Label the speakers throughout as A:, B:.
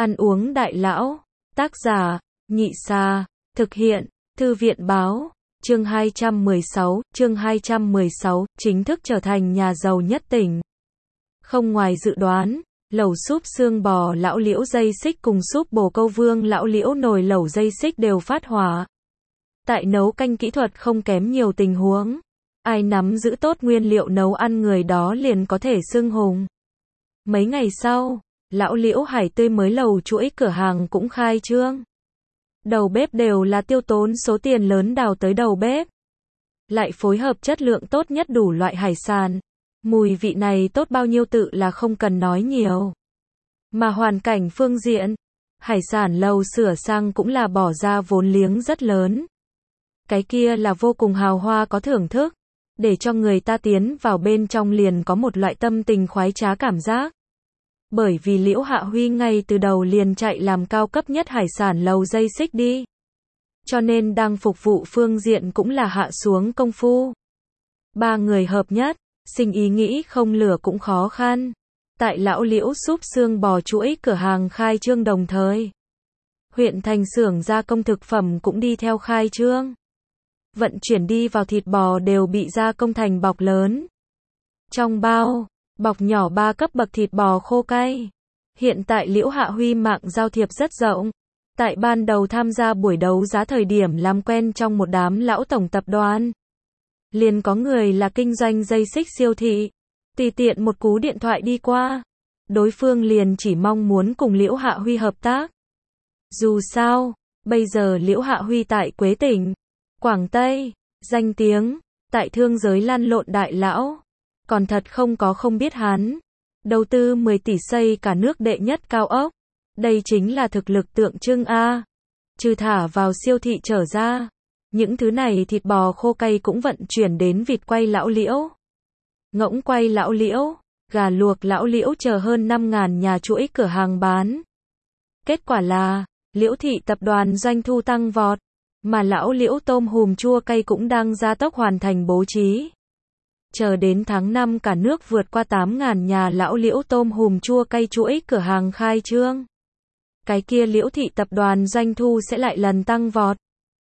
A: Ăn uống đại lão. Tác giả, Nhị Sa. Thực hiện, Thư viện Báo. Chương 216, chính thức trở thành nhà giàu nhất tỉnh. Không ngoài dự đoán, lẩu súp xương bò lão Liễu dây xích cùng súp bồ câu vương lão Liễu nồi lẩu dây xích đều phát hỏa. Tại nấu canh kỹ thuật không kém nhiều tình huống, ai nắm giữ tốt nguyên liệu nấu ăn người đó liền có thể xưng hùng. Mấy ngày sau, lão Liễu hải tươi mới lầu chuỗi cửa hàng cũng khai trương. Đầu bếp đều là tiêu tốn số tiền lớn đào tới đầu bếp. Lại phối hợp chất lượng tốt nhất đủ loại hải sản. Mùi vị này tốt bao nhiêu tự là không cần nói nhiều. Mà hoàn cảnh phương diện, hải sản lầu sửa sang cũng là bỏ ra vốn liếng rất lớn. Cái kia là vô cùng hào hoa có thưởng thức, để cho người ta tiến vào bên trong liền có một loại tâm tình khoái trá cảm giác. Bởi vì Liễu Hạ Huy ngay từ đầu liền chạy làm cao cấp nhất hải sản lầu dây xích đi. Cho nên đang phục vụ phương diện cũng là hạ xuống công phu. Ba người hợp nhất, sinh ý nghĩ không lửa cũng khó khăn. Tại lão Liễu súp xương bò chuỗi cửa hàng khai trương đồng thời, huyện thành xưởng gia công thực phẩm cũng đi theo khai trương. Vận chuyển đi vào thịt bò đều bị gia công thành bọc lớn. Trong bao, bọc nhỏ 3 cấp bậc thịt bò khô cay. Hiện tại Liễu Hạ Huy mạng giao thiệp rất rộng. Tại ban đầu tham gia buổi đấu giá thời điểm làm quen trong một đám lão tổng tập đoàn. Liền có người là kinh doanh dây xích siêu thị. Tùy tiện một cú điện thoại đi qua, đối phương liền chỉ mong muốn cùng Liễu Hạ Huy hợp tác. Dù sao, bây giờ Liễu Hạ Huy tại Quế tỉnh, Quảng Tây, danh tiếng, tại thương giới lăn lộn đại lão. Còn thật không biết hắn. Đầu tư 10 tỷ xây cả nước đệ nhất cao ốc. Đây chính là thực lực tượng trưng a. Trừ thả vào siêu thị trở ra, những thứ này thịt bò khô cay cũng vận chuyển đến vịt quay lão Liễu, ngỗng quay lão Liễu, gà luộc lão Liễu chờ hơn 5.000 nhà chuỗi cửa hàng bán. Kết quả là, Liễu thị tập đoàn doanh thu tăng vọt, mà lão Liễu tôm hùm chua cay cũng đang gia tốc hoàn thành bố trí. Chờ đến tháng 5 cả nước vượt qua 8.000 nhà lão Liễu tôm hùm chua cay chuỗi cửa hàng khai trương. Cái kia Liễu thị tập đoàn doanh thu sẽ lại lần tăng vọt.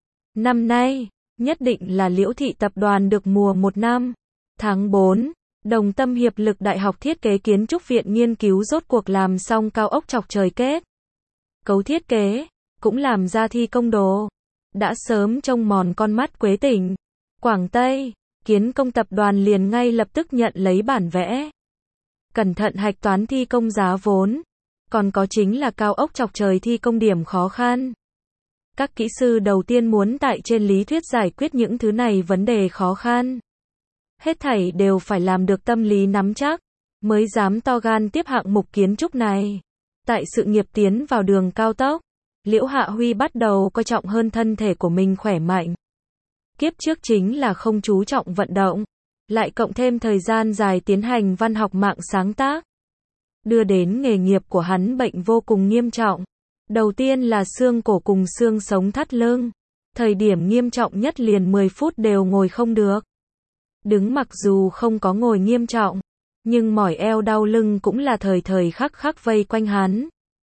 A: Năm nay, nhất định là Liễu thị tập đoàn được mùa 1 năm. Tháng 4, Đồng Tâm Hiệp lực Đại học Thiết kế Kiến trúc Viện nghiên cứu rốt cuộc làm xong cao ốc chọc trời kết. Cấu thiết kế, cũng làm ra thi công đồ. Đã sớm trông mòn con mắt Quế tỉnh, Quảng Tây, Kiến công tập đoàn liền ngay lập tức nhận lấy bản vẽ. Cẩn thận hạch toán thi công giá vốn. Còn có chính là cao ốc chọc trời thi công điểm khó khăn. Các kỹ sư đầu tiên muốn tại trên lý thuyết giải quyết những thứ này vấn đề khó khăn. Hết thảy đều phải làm được tâm lý nắm chắc, mới dám to gan tiếp hạng mục kiến trúc này. Tại sự nghiệp tiến vào đường cao tốc, Liễu Hạ Huy bắt đầu coi trọng hơn thân thể của mình khỏe mạnh. Kiếp trước chính là không chú trọng vận động, lại cộng thêm thời gian dài tiến hành văn học mạng sáng tác, đưa đến nghề nghiệp của hắn bệnh vô cùng nghiêm trọng. Đầu tiên là xương cổ cùng xương sống thắt lưng. Thời điểm nghiêm trọng nhất liền 10 phút đều ngồi không được. Đứng mặc dù không có ngồi nghiêm trọng, nhưng mỏi eo đau lưng cũng là thời thời khắc khắc vây quanh hắn.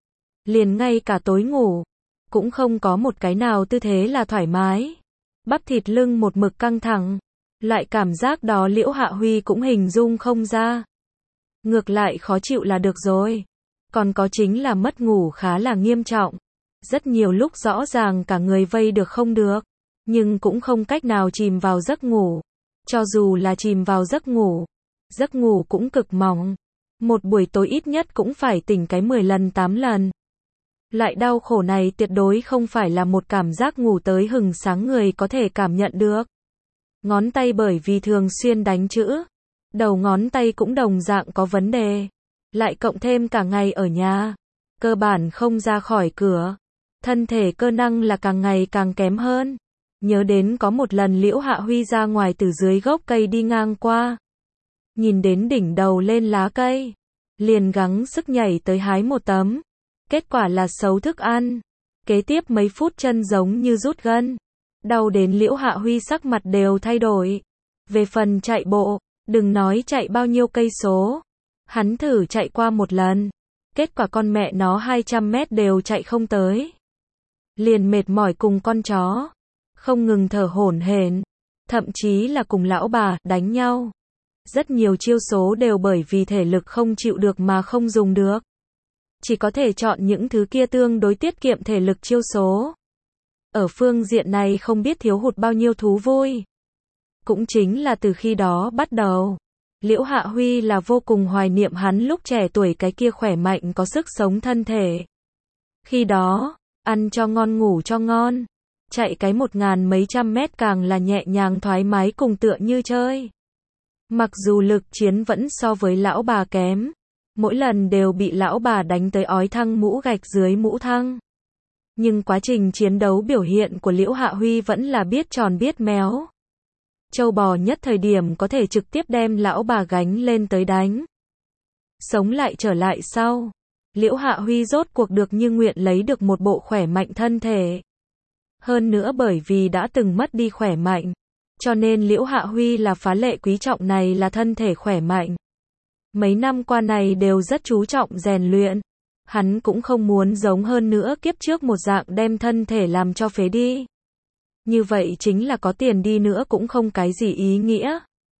A: Liền ngay cả tối ngủ, cũng không có một cái nào tư thế là thoải mái. Bắp thịt lưng một mực căng thẳng. Loại cảm giác đó Liễu Hạ Huy cũng hình dung không ra. Ngược lại khó chịu là được rồi. Còn có chính là mất ngủ khá là nghiêm trọng. Rất nhiều lúc rõ ràng cả người vây được không được, nhưng cũng không cách nào chìm vào giấc ngủ. Cho dù là chìm vào giấc ngủ cũng cực mỏng. Một buổi tối ít nhất cũng phải tỉnh cái 10 lần 8 lần. Loại đau khổ này tuyệt đối không phải là một cảm giác ngủ tới hừng sáng người có thể cảm nhận được. Ngón tay bởi vì thường xuyên đánh chữ, đầu ngón tay cũng đồng dạng có vấn đề. Lại cộng thêm cả ngày ở nhà, cơ bản không ra khỏi cửa. Thân thể cơ năng là càng ngày càng kém hơn. Nhớ đến có một lần Liễu Hạ Huy ra ngoài từ dưới gốc cây đi ngang qua. Nhìn đến đỉnh đầu lên lá cây, liền gắng sức nhảy tới hái một tấm. Kết quả là xấu thức ăn. Kế tiếp mấy phút chân giống như rút gân. Đau đến Liễu Hạ Huy sắc mặt đều thay đổi. Về phần chạy bộ, đừng nói chạy bao nhiêu cây số. Hắn thử chạy qua một lần, Kết quả con mẹ nó 200 mét đều chạy không tới. Liền mệt mỏi cùng con chó. Không ngừng thở hổn hển. Thậm chí là cùng lão bà đánh nhau. Rất nhiều chiêu số đều bởi vì thể lực không chịu được mà không dùng được. Chỉ có thể chọn những thứ kia tương đối tiết kiệm thể lực chiêu số. Ở phương diện này không biết thiếu hụt bao nhiêu thú vui. Cũng chính là từ khi đó bắt đầu, Liễu Hạ Huy là vô cùng hoài niệm hắn lúc trẻ tuổi cái kia khỏe mạnh có sức sống thân thể. Khi đó, ăn cho ngon ngủ cho ngon, chạy cái 1000 mấy trăm mét càng là nhẹ nhàng thoải mái cùng tựa như chơi. Mặc dù lực chiến vẫn so với lão bà kém, mỗi lần đều bị lão bà đánh tới ói thăng mũ gạch dưới mũ thăng. Nhưng quá trình chiến đấu biểu hiện của Liễu Hạ Huy vẫn là biết tròn biết méo. Trâu bò nhất thời điểm có thể trực tiếp đem lão bà gánh lên tới đánh. Sống lại trở lại sau, Liễu Hạ Huy rốt cuộc được như nguyện lấy được một bộ khỏe mạnh thân thể. Hơn nữa bởi vì đã từng mất đi khỏe mạnh, cho nên Liễu Hạ Huy là phá lệ quý trọng này là thân thể khỏe mạnh. Mấy năm qua này đều rất chú trọng rèn luyện. Hắn cũng không muốn giống hơn nữa kiếp trước một dạng đem thân thể làm cho phế đi. Như vậy chính là có tiền đi nữa cũng không cái gì ý nghĩa.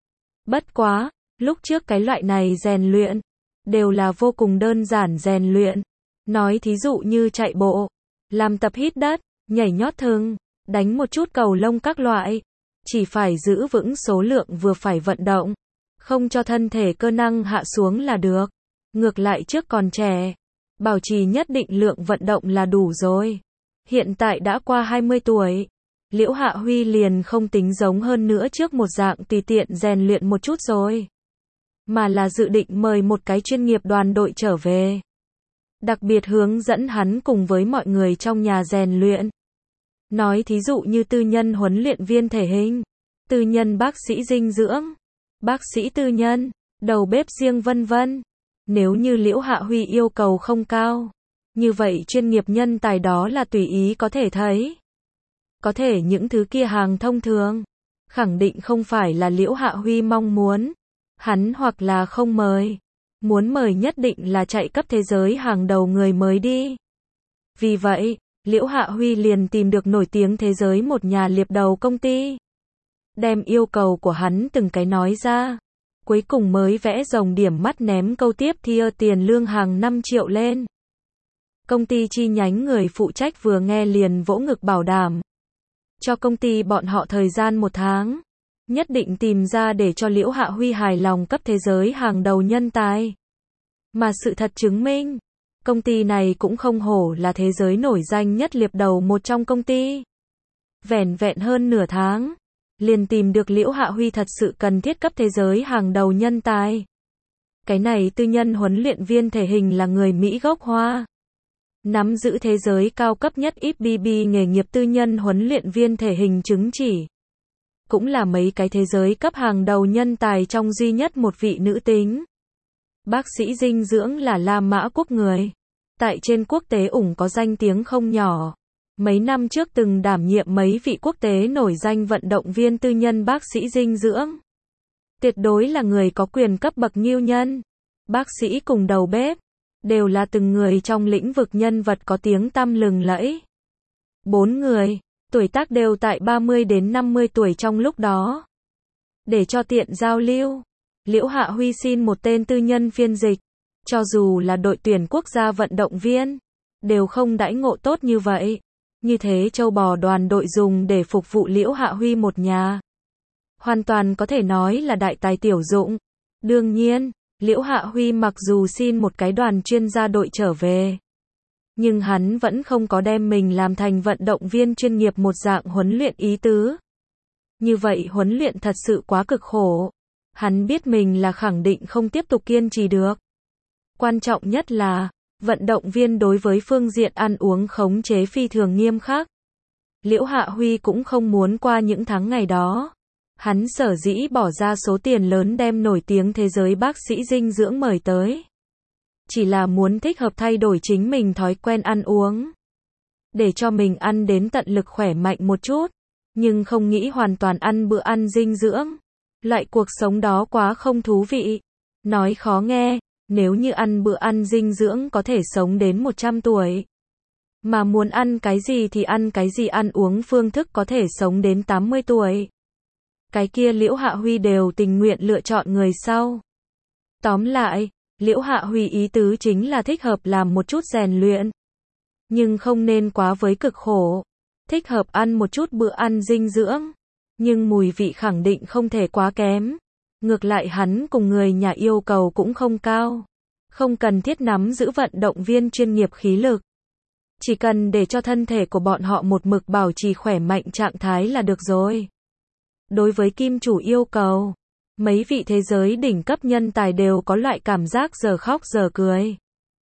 A: Bất quá, lúc trước cái loại này rèn luyện, đều là vô cùng đơn giản rèn luyện. Nói thí dụ như chạy bộ, làm tập hít đất, nhảy nhót thừng, đánh một chút cầu lông các loại. Chỉ phải giữ vững số lượng vừa phải vận động. Không cho thân thể cơ năng hạ xuống là được. Ngược lại trước còn trẻ, bảo trì nhất định lượng vận động là đủ rồi. Hiện tại đã qua 20 tuổi. Liễu Hạ Huy liền không tính giống hơn nữa trước một dạng tùy tiện rèn luyện một chút rồi. Mà là dự định mời một cái chuyên nghiệp đoàn đội trở về. Đặc biệt hướng dẫn hắn cùng với mọi người trong nhà rèn luyện. Nói thí dụ như tư nhân huấn luyện viên thể hình, tư nhân bác sĩ dinh dưỡng, bác sĩ tư nhân, đầu bếp riêng vân vân. Nếu như Liễu Hạ Huy yêu cầu không cao, như vậy chuyên nghiệp nhân tài đó là tùy ý có thể thấy. Có thể những thứ kia hàng thông thường, khẳng định không phải là Liễu Hạ Huy mong muốn. Hắn hoặc là không mời, muốn mời nhất định là chạy cấp thế giới hàng đầu người mới đi. Vì vậy, Liễu Hạ Huy liền tìm được nổi tiếng thế giới một nhà liệp đầu công ty. Đem yêu cầu của hắn từng cái nói ra. Cuối cùng mới vẽ rồng điểm mắt ném câu tiếp thia tiền lương hàng 5 triệu lên. Công ty chi nhánh người phụ trách vừa nghe liền vỗ ngực bảo đảm. Cho công ty bọn họ thời gian 1 tháng. Nhất định tìm ra để cho Liễu Hạ Huy hài lòng cấp thế giới hàng đầu nhân tài. Mà sự thật chứng minh, công ty này cũng không hổ là thế giới nổi danh nhất liệp đầu một trong công ty. Vẻn vẹn hơn nửa tháng, liền tìm được Liễu Hạ Huy thật sự cần thiết cấp thế giới hàng đầu nhân tài. Cái này tư nhân huấn luyện viên thể hình là người Mỹ gốc Hoa. Nắm giữ thế giới cao cấp nhất FBB nghề nghiệp tư nhân huấn luyện viên thể hình chứng chỉ. Cũng là mấy cái thế giới cấp hàng đầu nhân tài trong duy nhất một vị nữ tính. Bác sĩ dinh dưỡng là La Mã Quốc người. Tại trên quốc tế có danh tiếng không nhỏ. Mấy năm trước từng đảm nhiệm mấy vị quốc tế nổi danh vận động viên tư nhân bác sĩ dinh dưỡng. Tuyệt đối là người có quyền cấp bậc nghiêu nhân. Bác sĩ cùng đầu bếp, đều là từng người trong lĩnh vực nhân vật có tiếng tăm lừng lẫy. 4 người, tuổi tác đều tại 30 đến 50 tuổi trong lúc đó. Để cho tiện giao lưu, Liễu Hạ Huy xin một tên tư nhân phiên dịch. Cho dù là đội tuyển quốc gia vận động viên, đều không đãi ngộ tốt như vậy. Như thế châu bò đoàn đội dùng để phục vụ Liễu Hạ Huy một nhà. Hoàn toàn có thể nói là đại tài tiểu dụng. Đương nhiên, Liễu Hạ Huy mặc dù xin một cái đoàn chuyên gia đội trở về, nhưng hắn vẫn không có đem mình làm thành vận động viên chuyên nghiệp một dạng huấn luyện ý tứ. Như vậy huấn luyện thật sự quá cực khổ. Hắn biết mình là khẳng định không tiếp tục kiên trì được. Quan trọng nhất là, vận động viên đối với phương diện ăn uống khống chế phi thường nghiêm khắc. Liễu Hạ Huy cũng không muốn qua những tháng ngày đó. Hắn sở dĩ bỏ ra số tiền lớn đem nổi tiếng thế giới bác sĩ dinh dưỡng mời tới. Chỉ là muốn thích hợp thay đổi chính mình thói quen ăn uống. Để cho mình ăn đến tận lực khỏe mạnh một chút. Nhưng không nghĩ hoàn toàn ăn bữa ăn dinh dưỡng. Loại cuộc sống đó quá không thú vị. Nói khó nghe, Nếu như ăn bữa ăn dinh dưỡng có thể sống đến 100 tuổi. Mà muốn ăn cái gì thì ăn cái gì, ăn uống phương thức có thể sống đến 80 tuổi. Cái kia Liễu Hạ Huy đều tình nguyện lựa chọn người sau. Tóm lại, Liễu Hạ Huy ý tứ chính là thích hợp làm một chút rèn luyện. Nhưng không nên quá với cực khổ. Thích hợp ăn một chút bữa ăn dinh dưỡng. Nhưng mùi vị khẳng định không thể quá kém. Ngược lại hắn cùng người nhà yêu cầu cũng không cao. Không cần thiết nắm giữ vận động viên chuyên nghiệp khí lực. Chỉ cần để cho thân thể của bọn họ một mực bảo trì khỏe mạnh trạng thái là được rồi. Đối với kim chủ yêu cầu, mấy vị thế giới đỉnh cấp nhân tài đều có loại cảm giác giờ khóc giờ cười.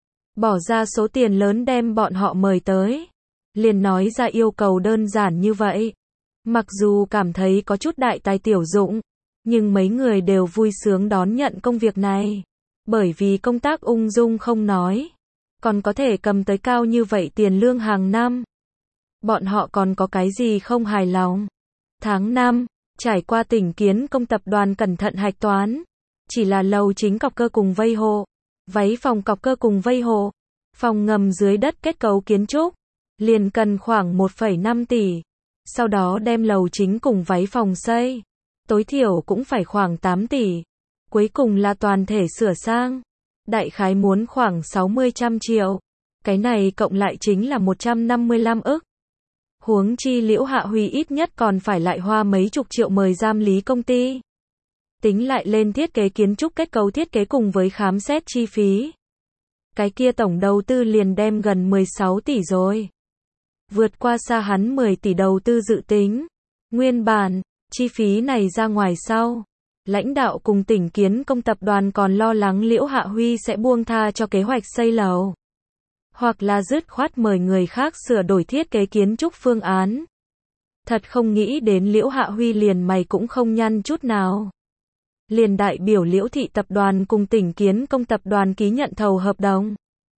A: Bỏ ra số tiền lớn đem bọn họ mời tới. Liền nói ra yêu cầu đơn giản như vậy. Mặc dù cảm thấy có chút đại tài tiểu dụng, nhưng mấy người đều vui sướng đón nhận công việc này. Bởi vì công tác ung dung không nói, còn có thể cầm tới cao như vậy tiền lương hàng năm. Bọn họ còn có cái gì không hài lòng? Tháng 5, trải qua Tỉnh Kiến Công tập đoàn cẩn thận hạch toán. Chỉ là lầu chính cọc cơ cùng vây hộ, váy phòng cọc cơ cùng vây hộ, phòng ngầm dưới đất kết cấu kiến trúc, liền cần khoảng 1,5 tỷ. Sau đó đem lầu chính cùng váy phòng xây, tối thiểu cũng phải khoảng 8 tỷ. Cuối cùng là toàn thể sửa sang. Đại khái muốn khoảng 60-100 triệu. Cái này cộng lại chính là 155 ức. Huống chi Liễu Hạ Huy ít nhất còn phải lại hoa mấy chục triệu mời giám lý công ty. Tính lại lên thiết kế kiến trúc kết cấu thiết kế cùng với khám xét chi phí. Cái kia tổng đầu tư liền đem gần 16 tỷ rồi. Vượt qua xa hắn 10 tỷ đầu tư dự tính. Nguyên bản, chi phí này ra ngoài sau. Lãnh đạo cùng Tỉnh Kiến Công tập đoàn còn lo lắng Liễu Hạ Huy sẽ buông tha cho kế hoạch xây lầu. Hoặc là dứt khoát mời người khác sửa đổi thiết kế kiến trúc phương án. Thật không nghĩ đến Liễu Hạ Huy liền mày cũng không nhăn chút nào. Liền đại biểu Liễu Thị tập đoàn cùng Tỉnh Kiến Công tập đoàn ký nhận thầu hợp đồng.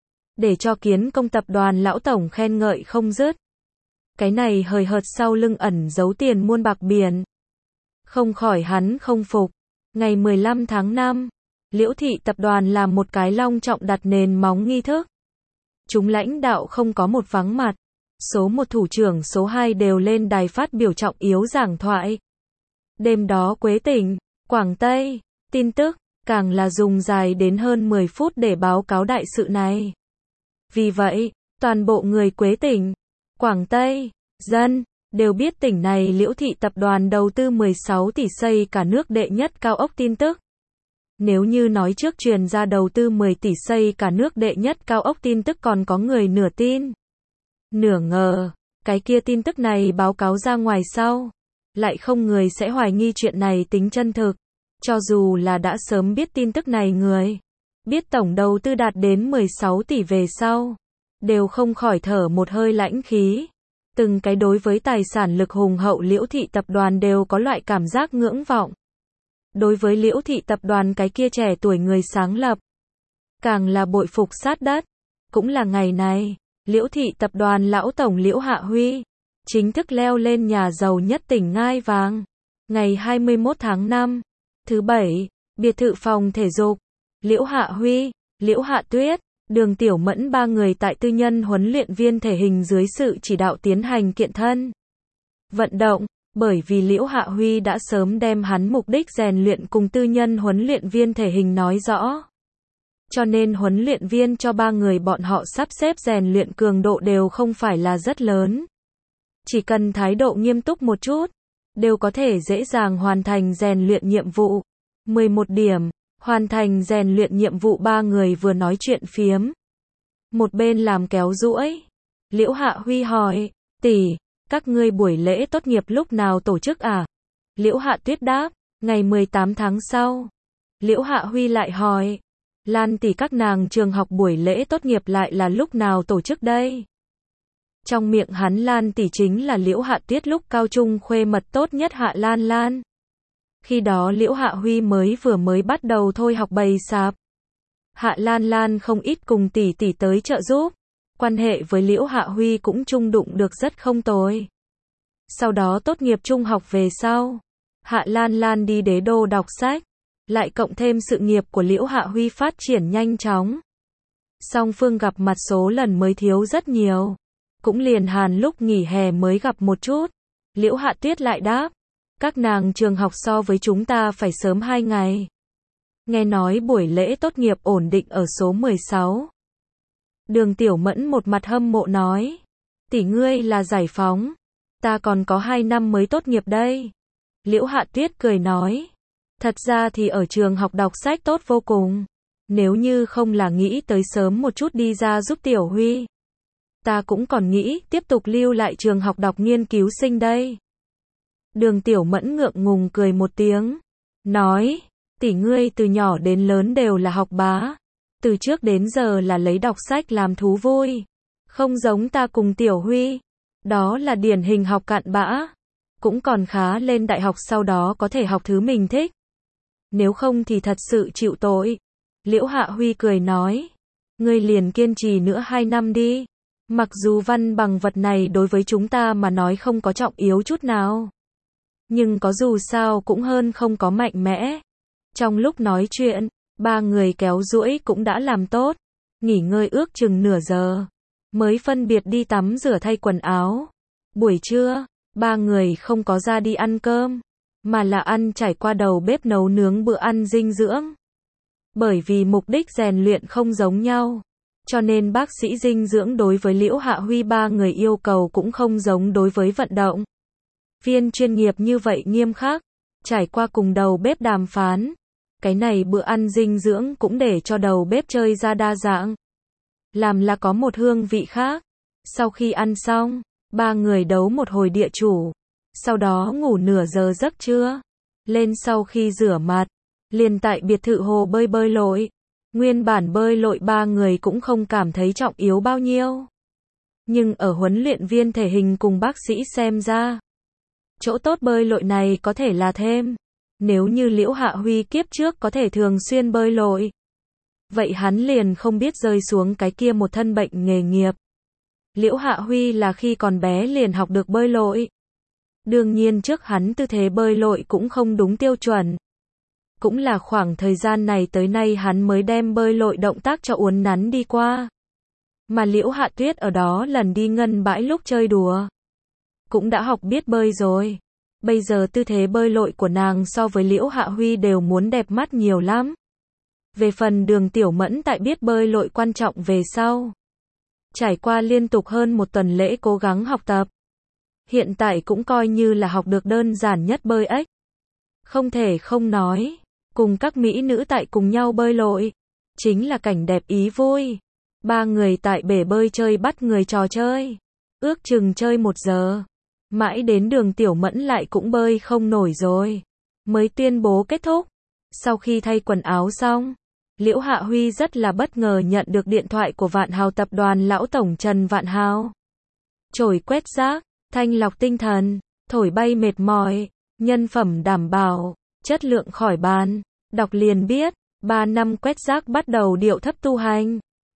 A: Để cho Kiến Công tập đoàn lão tổng khen ngợi không dứt. Cái này hời hợt sau lưng ẩn giấu tiền muôn bạc biển. Không khỏi hắn không phục. Ngày 15 tháng 5, Liễu Thị tập đoàn làm một cái long trọng đặt nền móng nghi thức. Chúng lãnh đạo không có một vắng mặt. Số 1 thủ trưởng số 2 đều lên đài phát biểu trọng yếu giảng thoại. Đêm đó Quế Tỉnh, Quảng Tây, tin tức, càng là dùng dài đến hơn 10 phút để báo cáo đại sự này. Vì vậy, toàn bộ người Quế Tỉnh, Quảng Tây, dân, đều biết tỉnh này Liễu Thị tập đoàn đầu tư 16 tỷ xây cả nước đệ nhất cao ốc tin tức. Nếu như nói trước truyền ra đầu tư 10 tỷ xây cả nước đệ nhất cao ốc tin tức còn có người nửa tin, nửa ngờ, cái kia tin tức này báo cáo ra ngoài sau, lại không người sẽ hoài nghi chuyện này tính chân thực. Cho dù là đã sớm biết tin tức này người, biết tổng đầu tư đạt đến 16 tỷ về sau, đều không khỏi thở một hơi lãnh khí. Từng cái đối với tài sản lực hùng hậu Liễu Thị tập đoàn đều có loại cảm giác ngưỡng vọng. Đối với Liễu Thị tập đoàn cái kia trẻ tuổi người sáng lập, càng là bội phục sát đất. Cũng là ngày này, Liễu Thị tập đoàn lão tổng Liễu Hạ Huy chính thức leo lên nhà giàu nhất tỉnh ngai vàng. Ngày 21 tháng 5, thứ Bảy, biệt thự phòng thể dục, Liễu Hạ Huy, Liễu Hạ Tuyết, Đường Tiểu Mẫn ba người tại tư nhân huấn luyện viên thể hình dưới sự chỉ đạo tiến hành kiện thân, vận động, bởi vì Liễu Hạ Huy đã sớm đem hắn mục đích rèn luyện cùng tư nhân huấn luyện viên thể hình nói rõ. Cho nên huấn luyện viên cho ba người bọn họ sắp xếp rèn luyện cường độ đều không phải là rất lớn. Chỉ cần thái độ nghiêm túc một chút, đều có thể dễ dàng hoàn thành rèn luyện nhiệm vụ. 11 điểm. Hoàn thành rèn luyện nhiệm vụ ba người vừa nói chuyện phiếm. Một bên làm kéo duỗi. Liễu Hạ Huy hỏi, tỷ, các ngươi buổi lễ tốt nghiệp lúc nào tổ chức à? Liễu Hạ Tuyết đáp, ngày 18 tháng sau. Liễu Hạ Huy lại hỏi, Lan tỷ các nàng trường học buổi lễ tốt nghiệp lại là lúc nào tổ chức đây? Trong miệng hắn Lan tỷ chính là Liễu Hạ Tuyết lúc cao trung khuê mật tốt nhất Hạ Lan Lan. Khi đó Liễu Hạ Huy vừa mới bắt đầu thôi học bày sạp. Hạ Lan Lan không ít cùng tỷ tỷ tới trợ giúp. Quan hệ với Liễu Hạ Huy cũng chung đụng được rất không tồi. Sau đó tốt nghiệp trung học về sau, Hạ Lan Lan đi Đế Đô đọc sách. lại cộng thêm sự nghiệp của Liễu Hạ Huy phát triển nhanh chóng. Song phương gặp mặt số lần mới thiếu rất nhiều. Cũng liền hàn lúc nghỉ hè mới gặp một chút. Liễu Hạ Tuyết lại đáp, các nàng trường học so với chúng ta phải sớm 2 ngày. Nghe nói buổi lễ tốt nghiệp ổn định ở số 16. Đường Tiểu Mẫn một mặt hâm mộ nói, tỷ ngươi là giải phóng, ta còn có 2 năm mới tốt nghiệp đây. Liễu Hạ Tuyết cười nói, thật ra thì ở trường học đọc sách tốt vô cùng. Nếu như không là nghĩ tới sớm một chút đi ra giúp Tiểu Huy, ta cũng còn nghĩ tiếp tục lưu lại trường học đọc nghiên cứu sinh đây. Đường Tiểu Mẫn ngượng ngùng cười một tiếng, nói, tỷ ngươi từ nhỏ đến lớn đều là học bá, từ trước đến giờ là lấy đọc sách làm thú vui, không giống ta cùng Tiểu Huy, đó là điển hình học cặn bã, cũng còn khá lên đại học sau đó có thể học thứ mình thích. Nếu không thì thật sự chịu tội. Liễu Hạ Huy cười nói, ngươi liền kiên trì nữa 2 năm đi. Mặc dù văn bằng vật này đối với chúng ta mà nói không có trọng yếu chút nào, nhưng có dù sao cũng hơn không có mạnh mẽ. Trong lúc nói chuyện, ba người kéo duỗi cũng đã làm tốt, nghỉ ngơi ước chừng nửa giờ, mới phân biệt đi tắm rửa thay quần áo. Buổi trưa, ba người không có ra đi ăn cơm, mà là ăn trải qua đầu bếp nấu nướng bữa ăn dinh dưỡng. Bởi vì mục đích rèn luyện không giống nhau, cho nên bác sĩ dinh dưỡng đối với Liễu Hạ Huy ba người yêu cầu cũng không giống đối với vận động viên chuyên nghiệp như vậy nghiêm khắc. Trải qua cùng đầu bếp đàm phán, cái này bữa ăn dinh dưỡng cũng để cho đầu bếp chơi ra đa dạng, làm là có một hương vị khác. Sau khi ăn xong, ba người đấu một hồi địa chủ, sau đó ngủ nửa giờ giấc trưa. Lên sau khi rửa mặt, liền tại biệt thự hồ bơi lội. Nguyên bản bơi lội ba người cũng không cảm thấy trọng yếu bao nhiêu, nhưng ở huấn luyện viên thể hình cùng bác sĩ xem ra, chỗ tốt bơi lội này có thể là thêm. Nếu như Liễu Hạ Huy kiếp trước có thể thường xuyên bơi lội, vậy hắn liền không biết rơi xuống cái kia một thân bệnh nghề nghiệp. Liễu Hạ Huy là khi còn bé liền học được bơi lội. Đương nhiên trước hắn tư thế bơi lội cũng không đúng tiêu chuẩn. Cũng là khoảng thời gian này tới nay hắn mới đem bơi lội động tác cho uốn nắn đi qua. Mà Liễu Hạ Tuyết ở đó lần đi ngân bãi lúc chơi đùa, cũng đã học biết bơi rồi. Bây giờ tư thế bơi lội của nàng so với Liễu Hạ Huy đều muốn đẹp mắt nhiều lắm. Về phần Đường Tiểu Mẫn tại biết bơi lội quan trọng về sau, trải qua liên tục hơn một tuần lễ cố gắng học tập, hiện tại cũng coi như là học được đơn giản nhất bơi ếch. Không thể không nói, cùng các mỹ nữ tại cùng nhau bơi lội, chính là cảnh đẹp ý vui. Ba người tại bể bơi chơi bắt người trò chơi, ước chừng chơi 1 giờ. Mãi đến Đường Tiểu Mẫn lại cũng bơi không nổi rồi, mới tuyên bố kết thúc. Sau khi thay quần áo xong, Liễu Hạ Huy rất là bất ngờ nhận được điện thoại của Vạn Hào tập đoàn lão tổng Trần Vạn Hào. Chổi quét rác, thanh lọc tinh thần, thổi bay mệt mỏi, nhân phẩm đảm bảo, chất lượng khỏi bàn. Đọc liền biết, 3 năm quét rác bắt đầu điệu thấp tu hành.